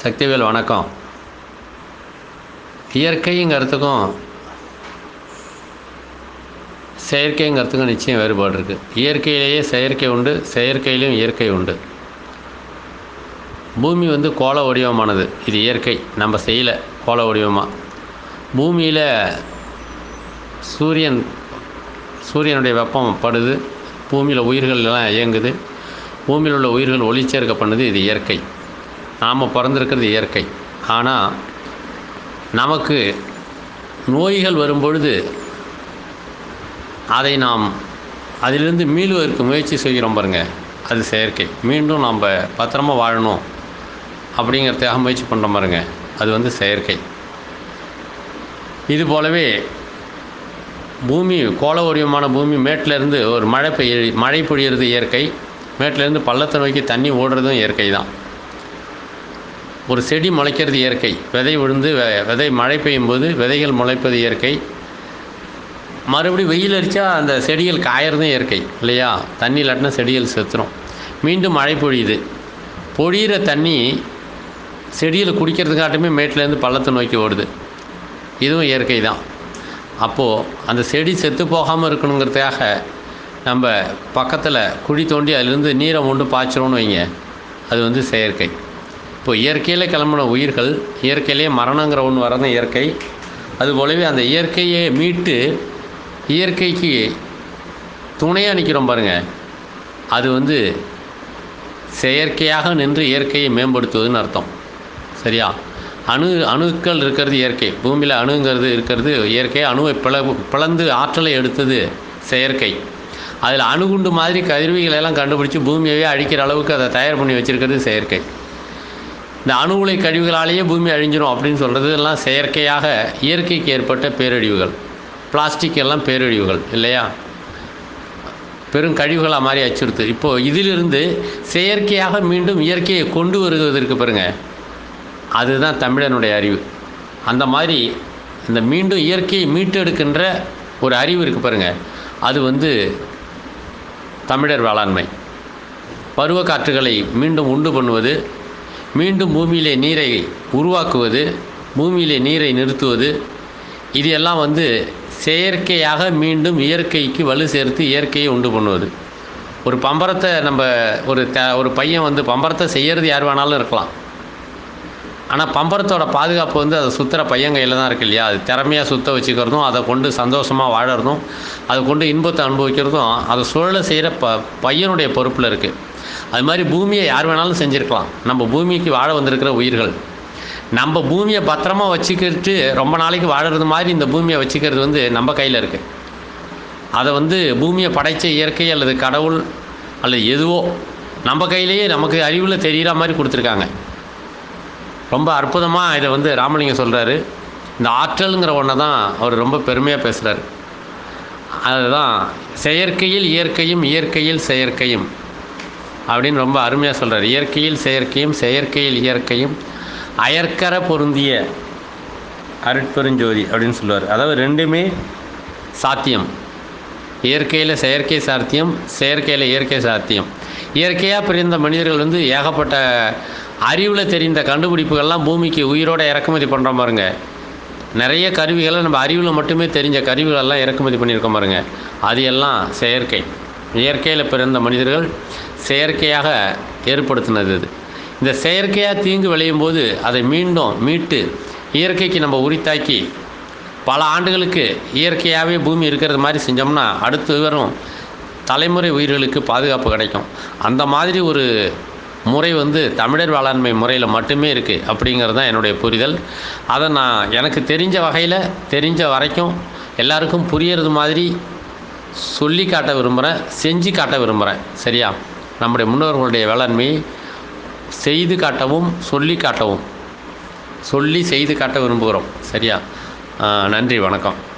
சக்திவேல் வணக்கம். இயற்கைங்கிறதுக்கும் செயற்கைங்கிறதுக்கும் நிச்சயம் வேறுபாடு இருக்குது. இயற்கையிலேயே செயற்கை உண்டு, செயற்கையிலையும் இயற்கை உண்டு. பூமி கோள வடிவமானது, இது இயற்கை, நம்ம செய்யலை கோள வடிவமாக. பூமியில் சூரியனுடைய வெப்பம் படுது, பூமியில் உயிர்கள் எல்லாம் இயங்குது, பூமியில் உள்ள உயிர்கள் ஒளிச்சேர்க்கை பண்ணுது, இது இயற்கை. நாம் பிறந்திருக்கிறது இயற்கை. ஆனால் நமக்கு நோய்கள் வரும்பொழுது அதை நாம் அதிலிருந்து மீளுவதற்கு முயற்சி செய்கிறோம் பாருங்கள், அது செயற்கை. மீண்டும் நாம் பத்திரமா வாழணும் அப்படிங்கிறதுக்காக முயற்சி பண்ணுறோம் பாருங்க, அது செயற்கை. இது போலவே பூமி கோள வடிவமான பூமி மேட்டிலேருந்து ஒரு மழை பொழியிறது இயற்கை, மேட்டிலேருந்து பள்ளத்தை நோக்கி தண்ணி ஓடுறதும் இயற்கை தான். ஒரு செடி முளைக்கிறது இயற்கை, விதை விழுந்து மழை பெய்யும் போது விதைகள் முளைப்பது இயற்கை. மறுபடியும் வெயில் அடித்தா அந்த செடிகள் காயறதும் இயற்கை இல்லையா? தண்ணி இல்லாட்டினா செடிகள் செத்துரும். மீண்டும் மழை பொழியுது, பொழியிற தண்ணி செடியில் குடிக்கிறதுக்காட்டுமே மேட்டிலேருந்து பள்ளத்தை நோக்கி ஓடுது, இதுவும் இயற்கை தான். அப்போது அந்த செடி செத்து போகாமல் இருக்கணுங்கிறதுக்காக நம்ம பக்கத்தில் குழி தோண்டி அதிலிருந்து நீரை மொண்டு பாய்ச்சிரோன்னு வைங்க, அது செயற்கை. இப்போ இயற்கையில் கிளம்பின உயிர்கள், இயற்கையிலே மரணங்கிற ஒன்று வரதான் இயற்கை. அதுபோலவே அந்த இயற்கையை மீட்டு இயற்கைக்கு துணையாக நிற்கிறோம் பாருங்கள், அது செயற்கையாக நின்று இயற்கையை மேம்படுத்துவதுன்னு அர்த்தம். சரியா? அணுக்கள் இருக்கிறது இயற்கை, பூமியில் அணுங்கிறது இருக்கிறது இயற்கை. அணுவை பிளந்து ஆற்றலை எடுத்தது செயற்கை. அதில் அணுகுண்டு மாதிரி கருவிகளெல்லாம் கண்டுபிடிச்சி பூமியவே அழிக்கிற அளவுக்கு அதை தயார் பண்ணி வச்சுருக்கிறது செயற்கை. இந்த அணு உலை கழிவுகளாலேயே பூமி அழிஞ்சிடும் அப்படின்னு சொல்கிறது எல்லாம் செயற்கையாக இயற்கைக்கு ஏற்பட்ட பேரழிவுகள். பிளாஸ்டிக் எல்லாம் பேரழிவுகள் இல்லையா? பெரும் கழிவுகளாக மாதிரி அச்சுறுத்து. இப்போது இதிலிருந்து செயற்கையாக மீண்டும் இயற்கையை கொண்டு வருவதற்கு பாருங்க, அதுதான் தமிழனுடைய அறிவு. அந்த மாதிரி இந்த மீண்டும் இயற்கையை மீட்டெடுக்கின்ற ஒரு அறிவு இருக்குது பாருங்கள், அது தமிழர் வேளாண்மை. பருவ காற்றுகளை மீண்டும் உண்டு பண்ணுவது, மீண்டும் பூமியிலே நீரை உருவாக்குவது, பூமியிலே நீரை நிறுத்துவது, இது எல்லாம் செயற்கையாக மீண்டும் இயற்கைக்கு வலு சேர்த்து இயற்கையை உண்டு பண்ணுவது. ஒரு பம்பரத்தை நம்ம ஒரு பையன் பம்பரத்தை செய்கிறது யார் வேணாலும் இருக்கலாம். ஆனால் பம்பரத்தோட பாதுகாப்பு அதை சுற்றுற பையன் கையில் தான் இருக்குது இல்லையா? அது திறமையாக சுற்ற வச்சுக்கிறதும், அதை கொண்டு சந்தோஷமாக வாழறதும், அதை கொண்டு இன்பத்தை அனுபவிக்கிறதும் அதை சூழலை செய்கிற பையனுடைய பொறுப்பில் இருக்குது. அது மாதிரி பூமியை யார் வேணாலும் செஞ்சுருக்கலாம். நம்ம பூமிக்கு வாழ வந்திருக்கிற உயிர்கள், நம்ம பூமியை பத்திரமா வச்சுக்கிட்டு ரொம்ப நாளைக்கு வாழறது மாதிரி இந்த பூமியை வச்சுக்கிறது நம்ம கையில் இருக்குது. அதை பூமியை படைத்த இயற்கை அல்லது கடவுள் அல்லது எதுவோ நம்ம கையிலேயே நமக்கு அறிவில் தெரிகிற மாதிரி கொடுத்துருக்காங்க. ரொம்ப அற்புதமாக இதை ராமலிங்கம் சொல்கிறாரு. இந்த ஆற்றலுங்கிற ஒன்றை தான் அவர் ரொம்ப பெருமையாக பேசுகிறார். அதுதான் செயற்கையில் இயற்கையும் இயற்கையில் செயற்கையும் அப்படின்னு ரொம்ப அருமையாக சொல்கிறார். இயற்கையில் செயற்கையும் செயற்கையில் இயற்கையும் அயற்கர பொருந்திய அருட்பெருஞ்சோதி அப்படின்னு சொல்லுவார். அதாவது ரெண்டுமே சாத்தியம். இயற்கையில் செயற்கை சாத்தியம், செயற்கையில் இயற்கை சாத்தியம். இயற்கையாக பிரிந்த மனிதர்கள் ஏகப்பட்ட அறிவில் தெரிந்த கண்டுபிடிப்புகள்லாம் பூமிக்கு உயிரோடு இறக்குமதி பண்ணுற பாருங்க. நிறைய கருவிகளை நம்ம அறிவில் மட்டுமே தெரிஞ்ச கருவிகளெல்லாம் இறக்குமதி பண்ணியிருக்கோம் பாருங்க, அது எல்லாம் செயற்கை. இயற்கையில் பிறந்த மனிதர்கள் செயற்கையாக ஏற்படுத்தினது இது. இந்த செயற்கையாக தீங்கு விளையும் போது அதை மீண்டும் மீட்டு இயற்கைக்கு நம்ம உரித்தாக்கி பல ஆண்டுகளுக்கு இயற்கையாகவே பூமி இருக்கிறது மாதிரி செஞ்சோம்னா அடுத்து வரும் தலைமுறை உயிர்களுக்கு பாதுகாப்பு கிடைக்கும். அந்த மாதிரி ஒரு முறை தமிழர் வேளாண்மை முறையில் மட்டுமே இருக்குது அப்படிங்கிறது தான் என்னுடைய புரிதல். அதை நான் எனக்கு தெரிஞ்ச வகையில் தெரிஞ்ச வரைக்கும் எல்லாருக்கும் புரியறது மாதிரி சொல்லி காட்ட விரும்புகிறேன், செஞ்சு காட்ட விரும்புகிறேன். சரியா? நம்முடைய முன்னோர்களுடைய வேளாண்மையை செய்து காட்டவும் சொல்லி காட்டவும், சொல்லி செய்து காட்ட விரும்புகிறோம். சரியா? நன்றி, வணக்கம்.